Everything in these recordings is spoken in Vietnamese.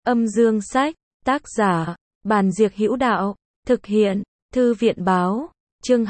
Âm dương sách, tác giả, Bàn Diệc Hữu Đạo, thực hiện, Thư viện báo, chương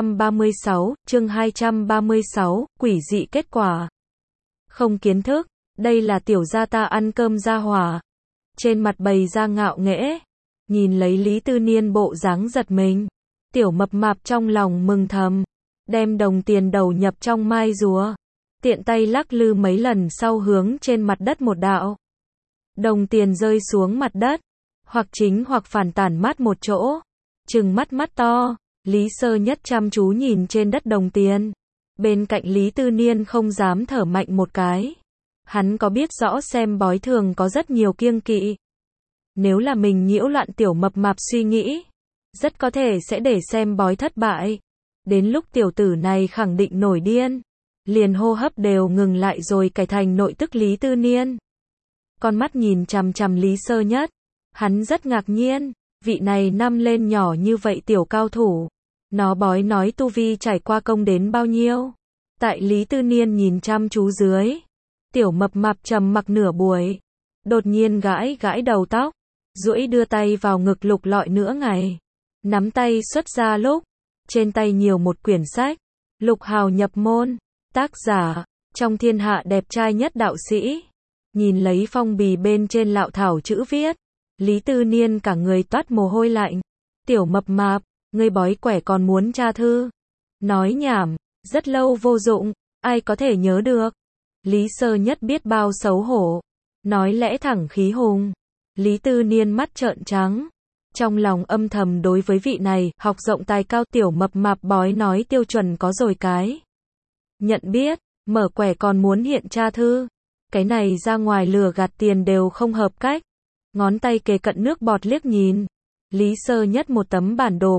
236, quỷ dị kết quả. Không kiến thức, đây là tiểu gia ta ăn cơm ra hỏa. Trên mặt bày ra ngạo nghễ, nhìn lấy Lý Tư Niên bộ dáng giật mình. Tiểu mập mạp trong lòng mừng thầm, đem đồng tiền đầu nhập trong mai rùa, tiện tay lắc lư mấy lần sau hướng trên mặt đất một đạo. Đồng tiền rơi xuống mặt đất, hoặc chính hoặc phản tản mát một chỗ, trừng mắt mắt to. Lý Sơ Nhất chăm chú nhìn trên đất đồng tiền. Bên cạnh Lý Tư Niên không dám thở mạnh một cái. Hắn có biết rõ xem bói thường có rất nhiều kiêng kỵ. Nếu là mình nhiễu loạn tiểu mập mạp suy nghĩ, rất có thể sẽ để xem bói thất bại. Đến lúc tiểu tử này khẳng định nổi điên, liền hô hấp đều ngừng lại rồi cải thành nội tức Lý Tư Niên. Con mắt nhìn chằm chằm Lý Sơ Nhất, hắn rất ngạc nhiên, vị này năm lên nhỏ như vậy tiểu cao thủ, nó bói nói tu vi trải qua công đến bao nhiêu. Tại Lý Tư Niên nhìn chăm chú dưới, tiểu mập mạp trầm mặc nửa buổi, đột nhiên gãi gãi đầu tóc, duỗi đưa tay vào ngực lục lọi nửa ngày, nắm tay xuất ra lúc, trên tay nhiều một quyển sách, Lục Hào nhập môn, tác giả, trong thiên hạ đẹp trai nhất đạo sĩ. Nhìn lấy phong bì bên trên lạo thảo chữ viết, Lý Tư Niên cả người toát mồ hôi lạnh. Tiểu mập mạp, ngươi bói quẻ còn muốn tra thư? Nói nhảm, rất lâu vô dụng, ai có thể nhớ được. Lý Sơ Nhất biết bao xấu hổ, nói lẽ thẳng khí hùng. Lý Tư Niên mắt trợn trắng, trong lòng âm thầm đối với vị này, học rộng tài cao tiểu mập mạp bói nói tiêu chuẩn có rồi cái. Nhận biết, mở quẻ còn muốn hiện tra thư. Cái này ra ngoài lừa gạt tiền đều không hợp cách. Ngón tay kề cận nước bọt liếc nhìn. Lý Sơ Nhất một tấm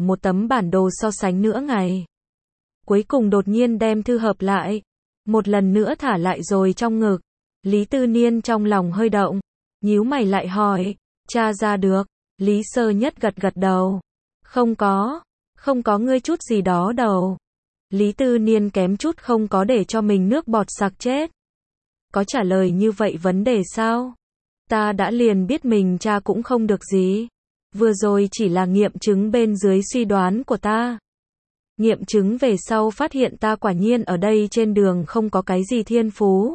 bản đồ so sánh nửa ngày. Cuối cùng đột nhiên đem thư hợp lại. Một lần nữa thả lại rồi trong ngực. Lý Tư Niên trong lòng hơi động. Nhíu mày lại hỏi. Tra ra được. Lý Sơ Nhất gật gật đầu. Không có ngươi chút gì đó đâu. Lý Tư Niên kém chút không có để cho mình nước bọt sặc chết. Có trả lời như vậy vấn đề sao? Ta đã liền biết mình tra cũng không được gì. Vừa rồi chỉ là nghiệm chứng bên dưới suy đoán của ta. Nghiệm chứng về sau phát hiện ta quả nhiên ở đây trên đường không có cái gì thiên phú.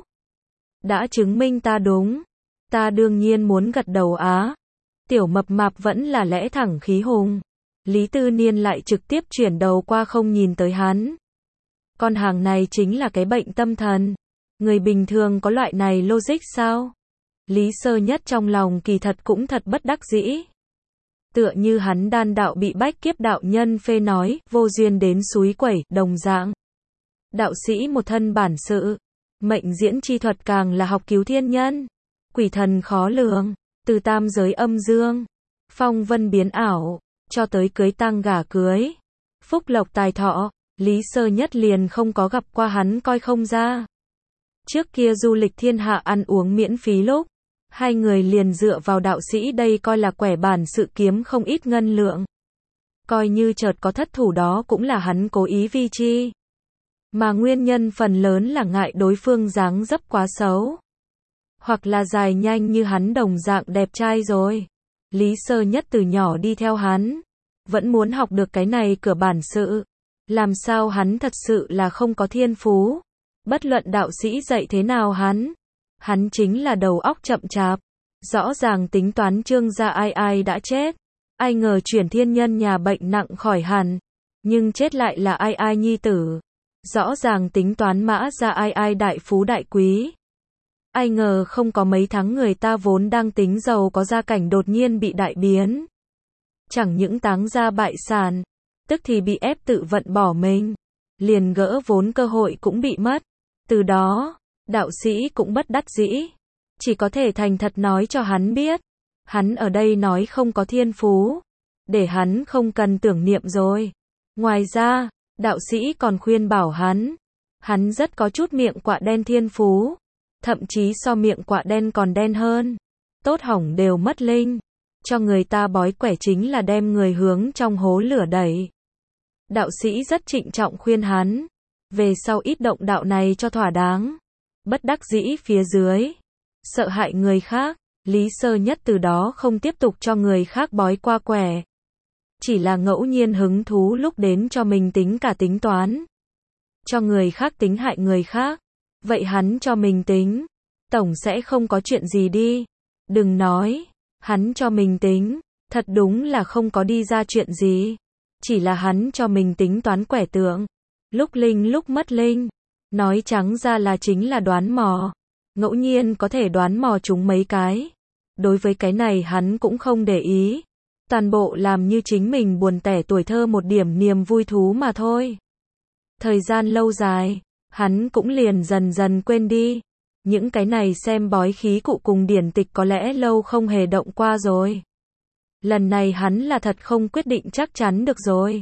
Đã chứng minh ta đúng. Ta đương nhiên muốn gật đầu á. Tiểu mập mạp vẫn là lẽ thẳng khí hùng. Lý Tư Niên lại trực tiếp chuyển đầu qua không nhìn tới hắn. Con hàng này chính là cái bệnh tâm thần. Người bình thường có loại này logic sao? Lý Sơ Nhất trong lòng kỳ thật cũng thật bất đắc dĩ. Tựa như hắn đan đạo bị bách kiếp đạo nhân phê nói, vô duyên đến suối quẩy, đồng dạng. Đạo sĩ một thân bản sự, mệnh diễn chi thuật càng là học cứu thiên nhân. Quỷ thần khó lường, từ tam giới âm dương, phong vân biến ảo, cho tới cưới tang gả cưới. Phúc lộc tài thọ, Lý Sơ Nhất liền không có gặp qua hắn coi không ra. Trước kia du lịch thiên hạ ăn uống miễn phí lúc, hai người liền dựa vào đạo sĩ đây coi là quẻ bản sự kiếm không ít ngân lượng. Coi như chợt có thất thủ đó cũng là hắn cố ý vi chi. Mà nguyên nhân phần lớn là ngại đối phương dáng dấp quá xấu. Hoặc là dài nhanh như hắn đồng dạng đẹp trai rồi. Lý Sơ Nhất từ nhỏ đi theo hắn. Vẫn muốn học được cái này cửa bản sự. Làm sao hắn thật sự là không có thiên phú. Bất luận đạo sĩ dạy thế nào hắn chính là đầu óc chậm chạp. Rõ ràng tính toán Trương gia ai đã chết. Ai ngờ chuyển thiên nhân nhà bệnh nặng khỏi hẳn. Nhưng chết lại là ai nhi tử. Rõ ràng tính toán Mã gia ai đại phú đại quý. Ai ngờ không có mấy tháng người ta vốn đang tính giàu có gia cảnh đột nhiên bị đại biến. Chẳng những táng gia bại sản, tức thì bị ép tự vận bỏ mình. Liền gỡ vốn cơ hội cũng bị mất. Từ đó, đạo sĩ cũng bất đắc dĩ. Chỉ có thể thành thật nói cho hắn biết. Hắn ở đây nói không có thiên phú. Để hắn không cần tưởng niệm rồi. Ngoài ra, đạo sĩ còn khuyên bảo hắn. Hắn rất có chút miệng quạ đen thiên phú. Thậm chí so miệng quạ đen còn đen hơn. Tốt hỏng đều mất linh. Cho người ta bói quẻ chính là đem người hướng trong hố lửa đẩy. Đạo sĩ rất trịnh trọng khuyên hắn. Về sau ít động đạo này cho thỏa đáng. Bất đắc dĩ phía dưới. Sợ hại người khác. Lý Sơ Nhất từ đó không tiếp tục cho người khác bói qua quẻ. Chỉ là ngẫu nhiên hứng thú lúc đến cho mình tính cả tính toán. Cho người khác tính hại người khác. Vậy hắn cho mình tính. Tổng sẽ không có chuyện gì đi. Đừng nói. Hắn cho mình tính. Thật đúng là không có đi ra chuyện gì. Chỉ là hắn cho mình tính toán quẻ tượng. Lúc linh lúc mất linh. Nói trắng ra là chính là đoán mò. Ngẫu nhiên có thể đoán mò chúng mấy cái. Đối với cái này hắn cũng không để ý. Toàn bộ làm như chính mình buồn tẻ tuổi thơ một điểm niềm vui thú mà thôi. Thời gian lâu dài, hắn cũng liền dần dần quên đi. Những cái này xem bói khí cụ cùng điển tịch có lẽ lâu không hề động qua rồi. Lần này hắn là thật không quyết định chắc chắn được rồi.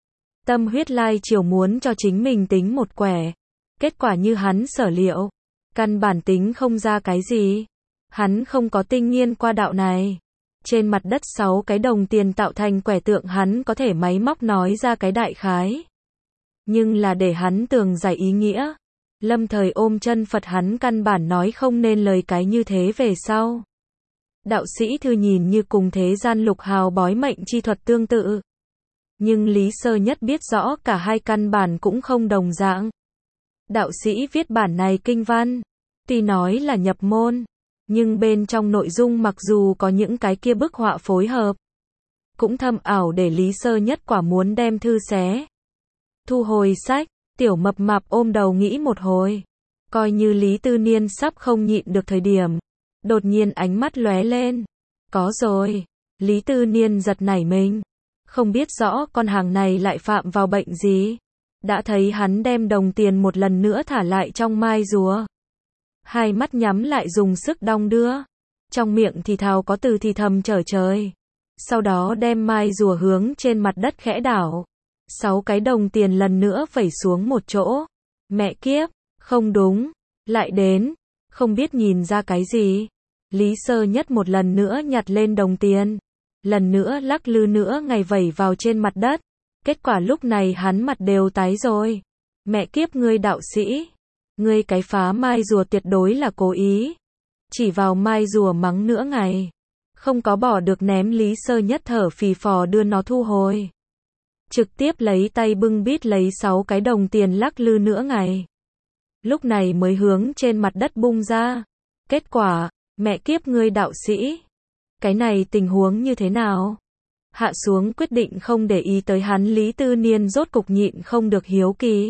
Tâm huyết lai chiều muốn cho chính mình tính một quẻ. Kết quả như hắn sở liệu. Căn bản tính không ra cái gì. Hắn không có tinh nghiên qua đạo này. Trên mặt đất 6 cái đồng tiền tạo thành quẻ tượng hắn có thể máy móc nói ra cái đại khái. Nhưng là để hắn tường giải ý nghĩa. Lâm thời ôm chân Phật hắn căn bản nói không nên lời cái như thế về sau. Đạo sĩ thư nhìn như cùng thế gian lục hào bói mệnh chi thuật tương tự. Nhưng Lý Sơ Nhất biết rõ cả hai căn bản cũng không đồng dạng. Đạo sĩ viết bản này kinh văn. Tuy nói là nhập môn. Nhưng bên trong nội dung mặc dù có những cái kia bức họa phối hợp. Cũng thâm ảo để Lý Sơ Nhất quả muốn đem thư xé. Thu hồi sách, tiểu mập mạp ôm đầu nghĩ một hồi. Coi như Lý Tư Niên sắp không nhịn được thời điểm. Đột nhiên ánh mắt lóe lên. Có rồi. Lý Tư Niên giật nảy mình. Không biết rõ con hàng này lại phạm vào bệnh gì. Đã thấy hắn đem đồng tiền một lần nữa thả lại trong mai rùa. Hai mắt nhắm lại dùng sức đong đưa. Trong miệng thì thào có từ thì thầm trở trời. Sau đó đem mai rùa hướng trên mặt đất khẽ đảo. 6 cái đồng tiền lần nữa vẩy xuống một chỗ. Mẹ kiếp, không đúng. Lại đến. Không biết nhìn ra cái gì. Lý Sơ Nhất một lần nữa nhặt lên đồng tiền. Lần nữa lắc lư nữa ngày vẩy vào trên mặt đất. Kết quả lúc này hắn mặt đều tái rồi. Mẹ kiếp ngươi đạo sĩ. Ngươi cái phá mai rùa tuyệt đối là cố ý. Chỉ vào mai rùa mắng nữa ngày. Không có bỏ được ném. Lý Sơ Nhất thở phì phò đưa nó thu hồi. Trực tiếp lấy tay bưng bít lấy 6 cái đồng tiền lắc lư nữa ngày. Lúc này mới hướng trên mặt đất bung ra. Kết quả, mẹ kiếp ngươi đạo sĩ. Cái này tình huống như thế nào? Hạ xuống quyết định không để ý tới hắn. Lý Tư Niên rốt cục nhịn không được hiếu kỳ.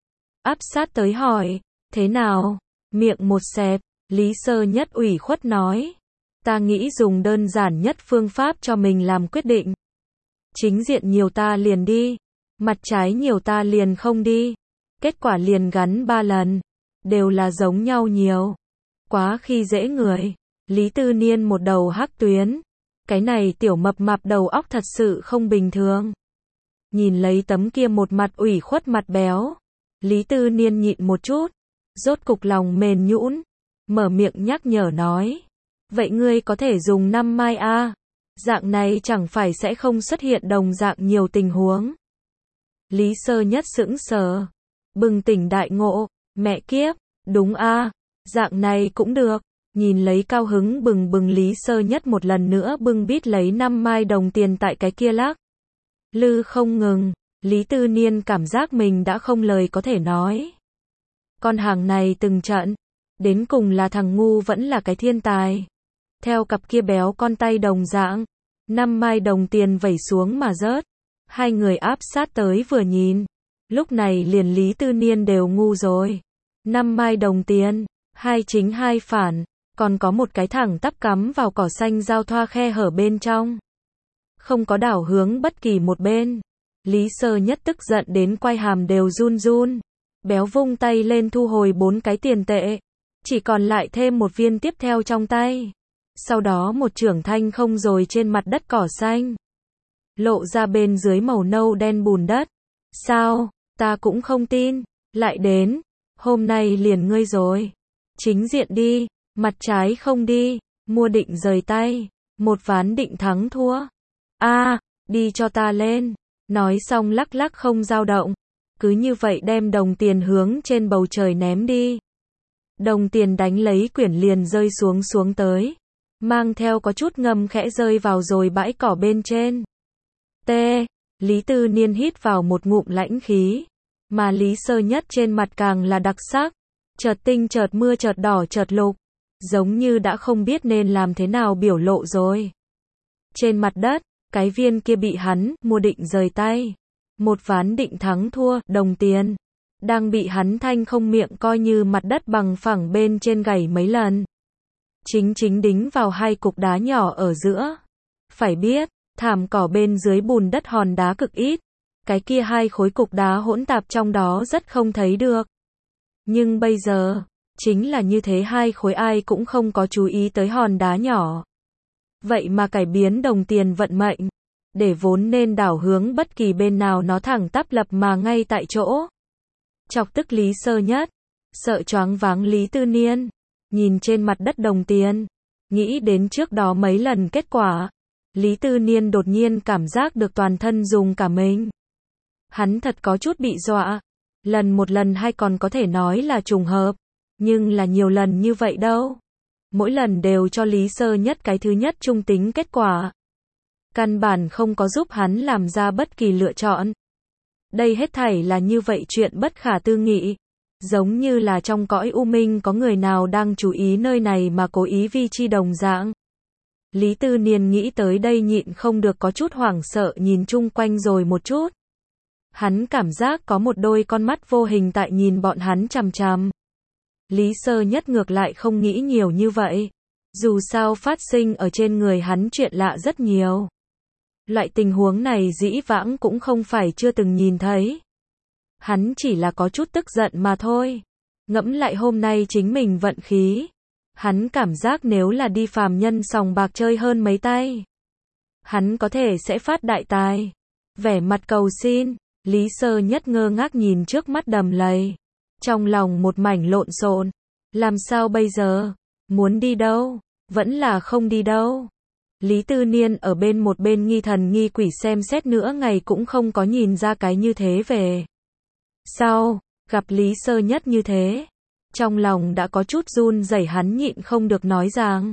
Áp sát tới hỏi. Thế nào? Miệng một xẹp. Lý Sơ Nhất ủy khuất nói. Ta nghĩ dùng đơn giản nhất phương pháp cho mình làm quyết định. Chính diện nhiều ta liền đi. Mặt trái nhiều ta liền không đi. Kết quả liền gắn 3 lần. Đều là giống nhau nhiều. Quá khi dễ người. Lý Tư Niên một đầu hắc tuyến. Cái này tiểu mập mạp đầu óc thật sự không bình thường. Nhìn lấy tấm kia một mặt ủy khuất mặt béo. Lý Tư Niên nhịn một chút. Rốt cục lòng mềm nhũn. Mở miệng nhắc nhở nói. Vậy ngươi có thể dùng 5 mai a. Dạng này chẳng phải sẽ không xuất hiện đồng dạng nhiều tình huống. Lý Sơ Nhất sững sờ. Bừng tỉnh đại ngộ. Mẹ kiếp. Đúng a. Dạng này cũng được. Nhìn lấy cao hứng bừng bừng Lý Sơ Nhất một lần nữa bưng bít lấy 5 mai đồng tiền tại cái kia lắc. Lư không ngừng. Lý Tư Niên cảm giác mình đã không lời có thể nói. Con hàng này từng trận. Đến cùng là thằng ngu vẫn là cái thiên tài. Theo cặp kia béo con tay đồng dạng. 5 mai đồng tiền vẩy xuống mà rớt. Hai người áp sát tới vừa nhìn. Lúc này liền Lý Tư Niên đều ngu rồi. 5 mai đồng tiền. 2 chính 2 phản. Còn có một cái thẳng tắp cắm vào cỏ xanh giao thoa khe hở bên trong. Không có đảo hướng bất kỳ một bên. Lý Sơ Nhất tức giận đến quai hàm đều run run. Béo vung tay lên thu hồi 4 cái tiền tệ. Chỉ còn lại thêm một viên tiếp theo trong tay. Sau đó một chưởng thanh không rồi trên mặt đất cỏ xanh. Lộ ra bên dưới màu nâu đen bùn đất. Sao? Ta cũng không tin. Lại đến. Hôm nay liền ngươi rồi. Chính diện đi. Mặt trái không đi. Mua định rời tay. Một ván định thắng thua. A, đi cho ta lên. Nói xong lắc lắc không dao động. Cứ như vậy đem đồng tiền hướng trên bầu trời ném đi. Đồng tiền đánh lấy quyển liền rơi xuống tới. mang theo có chút ngâm khẽ rơi vào rồi bãi cỏ bên trên. T. Lý Tư Niên hít vào một ngụm lãnh khí, mà Lý Sơ Nhất trên mặt càng là đặc sắc, chợt tinh chợt mưa chợt đỏ chợt lục, giống như đã không biết nên làm thế nào biểu lộ rồi. Trên mặt đất, cái viên kia bị hắn mua định rời tay. Một ván định thắng thua, đồng tiền, đang bị hắn thanh không miệng coi như mặt đất bằng phẳng bên trên gảy mấy lần. Chính đính vào hai cục đá nhỏ ở giữa. Phải biết, thảm cỏ bên dưới bùn đất hòn đá cực ít. Cái kia hai khối cục đá hỗn tạp trong đó rất không thấy được. Nhưng bây giờ, chính là như thế hai khối ai cũng không có chú ý tới hòn đá nhỏ. Vậy mà cải biến đồng tiền vận mệnh. Để vốn nên đảo hướng bất kỳ bên nào nó thẳng tắp lập mà ngay tại chỗ. Chọc tức Lý Sơ Nhất, sợ choáng váng Lý Tư Niên, nhìn trên mặt đất đồng tiền, nghĩ đến trước đó mấy lần kết quả. Lý Tư Niên đột nhiên cảm giác được toàn thân rùng cả mình. Hắn thật có chút bị dọa. Một lần hay còn có thể nói là trùng hợp, nhưng là nhiều lần như vậy đâu. Mỗi lần đều cho Lý Sơ Nhất cái thứ nhất trung tính kết quả. Căn bản không có giúp hắn làm ra bất kỳ lựa chọn. Đây hết thảy là như vậy chuyện bất khả tư nghị. Giống như là trong cõi u minh có người nào đang chú ý nơi này mà cố ý vi chi đồng dạng. Lý Tư Niên nghĩ tới đây nhịn không được có chút hoảng sợ nhìn chung quanh rồi một chút. Hắn cảm giác có một đôi con mắt vô hình tại nhìn bọn hắn chằm chằm. Lý Sơ Nhất ngược lại không nghĩ nhiều như vậy. Dù sao phát sinh ở trên người hắn chuyện lạ rất nhiều. Loại tình huống này dĩ vãng cũng không phải chưa từng nhìn thấy. Hắn chỉ là có chút tức giận mà thôi. Ngẫm lại hôm nay chính mình vận khí. Hắn cảm giác nếu là đi phàm nhân sòng bạc chơi hơn mấy tay, hắn có thể sẽ phát đại tài. Vẻ mặt cầu xin, Lý Sơ Nhất ngơ ngác nhìn trước mắt đầm lầy. Trong lòng một mảnh lộn xộn. Làm sao bây giờ? Muốn đi đâu? Vẫn là không đi đâu. Lý Tư Niên ở bên một bên nghi thần nghi quỷ xem xét nữa ngày cũng không có nhìn ra cái như thế về. Sau, gặp Lý Sơ Nhất như thế, trong lòng đã có chút run rẩy hắn nhịn không được nói rằng.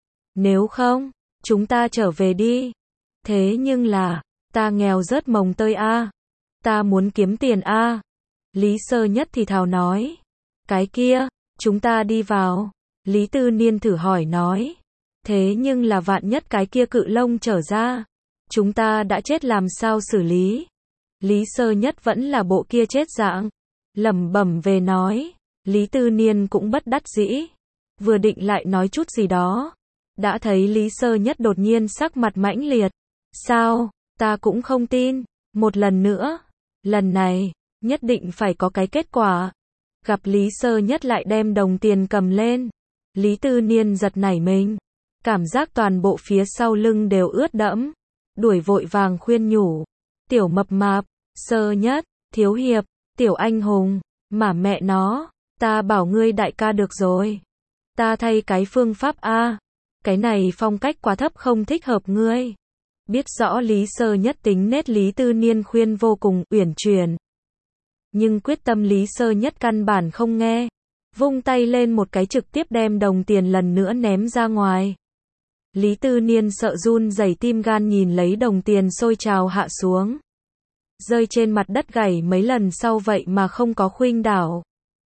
Nếu không, chúng ta trở về đi. Thế nhưng là, ta nghèo rớt mồng tơi a. Ta muốn kiếm tiền a. Lý Sơ Nhất thì thào nói. Cái kia, chúng ta đi vào. Lý Tư Niên thử hỏi nói. Thế nhưng là vạn nhất cái kia cự lông trở ra, chúng ta đã chết làm sao xử lý? Lý Sơ Nhất vẫn là bộ kia chết dạng, lẩm bẩm về nói. Lý Tư Niên cũng bất đắc dĩ, vừa định lại nói chút gì đó, đã thấy Lý Sơ Nhất đột nhiên sắc mặt mãnh liệt. Sao? Ta cũng không tin. Một lần nữa, lần này nhất định phải có cái kết quả. Gặp Lý Sơ Nhất lại đem đồng tiền cầm lên, Lý Tư Niên giật nảy mình, cảm giác toàn bộ phía sau lưng đều ướt đẫm, đuổi vội vàng khuyên nhủ. Tiểu mập mạp, Sơ Nhất, thiếu hiệp, tiểu anh hùng, mà mẹ nó, ta bảo ngươi đại ca được rồi. Ta thay cái phương pháp a. Cái này phong cách quá thấp không thích hợp ngươi. Biết rõ Lý Sơ Nhất tính nết Lý Tư Niên khuyên vô cùng uyển chuyển. Nhưng quyết tâm Lý Sơ Nhất căn bản không nghe. Vung tay lên một cái trực tiếp đem đồng tiền lần nữa ném ra ngoài. Lý Tư Niên sợ run rẩy tim gan nhìn lấy đồng tiền sôi trào hạ xuống. Rơi trên mặt đất gảy mấy lần sau vậy mà không có khuynh đảo.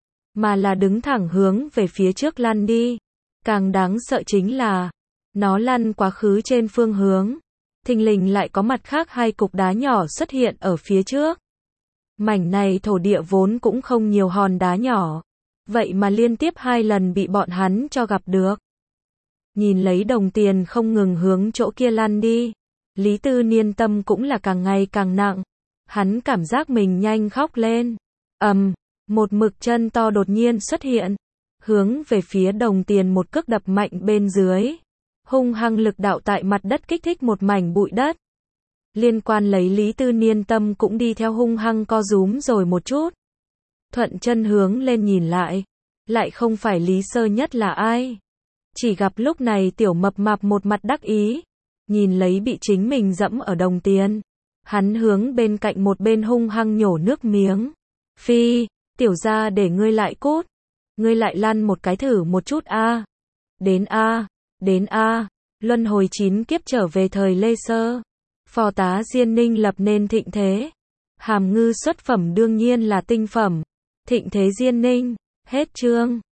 Mà là đứng thẳng hướng về phía trước lăn đi. Càng đáng sợ chính là, nó lăn quá khứ trên phương hướng. Thình lình lại có mặt khác hai cục đá nhỏ xuất hiện ở phía trước. Mảnh này thổ địa vốn cũng không nhiều hòn đá nhỏ. Vậy mà liên tiếp hai lần bị bọn hắn cho gặp được. Nhìn lấy đồng tiền không ngừng hướng chỗ kia lăn đi. Lý Tư Niên tâm cũng là càng ngày càng nặng. Hắn cảm giác mình nhanh khóc lên. Một mực chân to đột nhiên xuất hiện. Hướng về phía đồng tiền một cước đập mạnh bên dưới. Hung hăng lực đạo tại mặt đất kích thích một mảnh bụi đất. Liên quan lấy Lý Tư Niên tâm cũng đi theo hung hăng co rúm rồi một chút. Thuận chân hướng lên nhìn lại không phải Lý Sơ Nhất là ai. Chỉ gặp lúc này tiểu mập mạp một mặt đắc ý, nhìn lấy bị chính mình dẫm ở đồng tiền. Hắn hướng bên cạnh một bên hung hăng nhổ nước miếng. Phi, tiểu gia để ngươi lại cút. Ngươi lại lăn một cái thử một chút a. Đến a. Đến A. Luân hồi 9 kiếp trở về thời Lê Sơ. Phò tá Diên Ninh lập nên thịnh thế. Hàm ngư xuất phẩm đương nhiên là tinh phẩm. Thịnh thế Diên Ninh. Hết chương.